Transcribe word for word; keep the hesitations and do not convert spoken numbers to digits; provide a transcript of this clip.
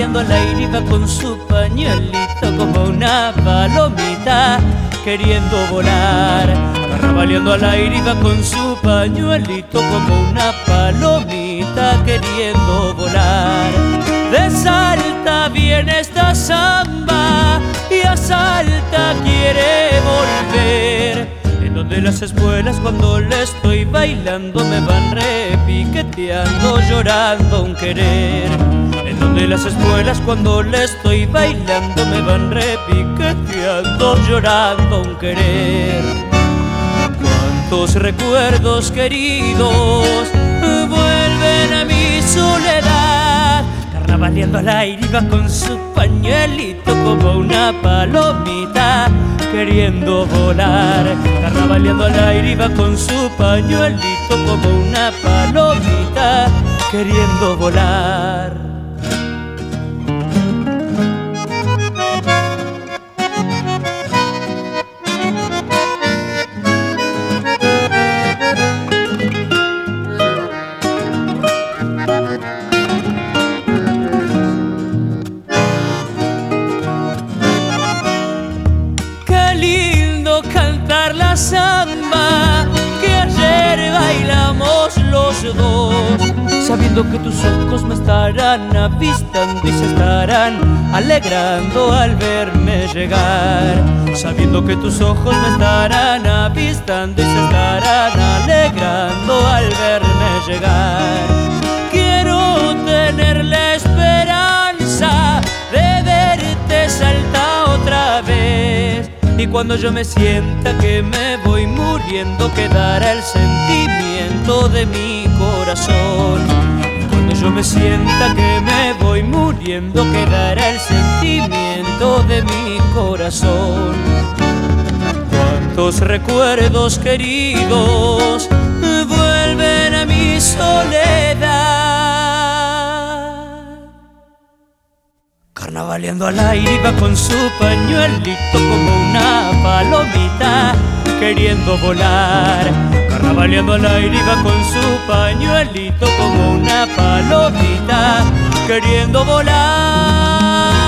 Carnavaleando al aire iba con su pañuelito como una palomita queriendo volar. Carnavaleando al aire iba con su pañuelito como una palomita queriendo volar. De Salta viene esta samba y a Salta quiere volver, en donde las espuelas cuando le estoy bailando me van repiqueteando, llorando un querer. En donde las espuelas cuando le estoy bailando me van repiqueteando, llorando un querer. Cuántos recuerdos queridos vuelven a mi soledad. Carnavaleando al aire iba con su pañuelito como una palomita queriendo volar. Carnavaleando al aire iba con su pañuelito como una palomita queriendo volar. Cantar la samba que ayer bailamos los dos, sabiendo que tus ojos me estarán avistando y se estarán alegrando al verme llegar. Sabiendo que tus ojos me estarán avistando y se estarán alegrando al verme llegar. Quiero tener la esperanza de verte saltar otra vez, y cuando yo me sienta que me voy muriendo quedará el sentimiento de mi corazón. Y cuando yo me sienta que me voy muriendo quedará el sentimiento de mi corazón. Cuántos recuerdos queridos vuelven a mi soledad. Carnavaleando al aire iba con su pañuelito como una palomita queriendo volar. Carnavaleando al aire iba con su pañuelito como una palomita queriendo volar.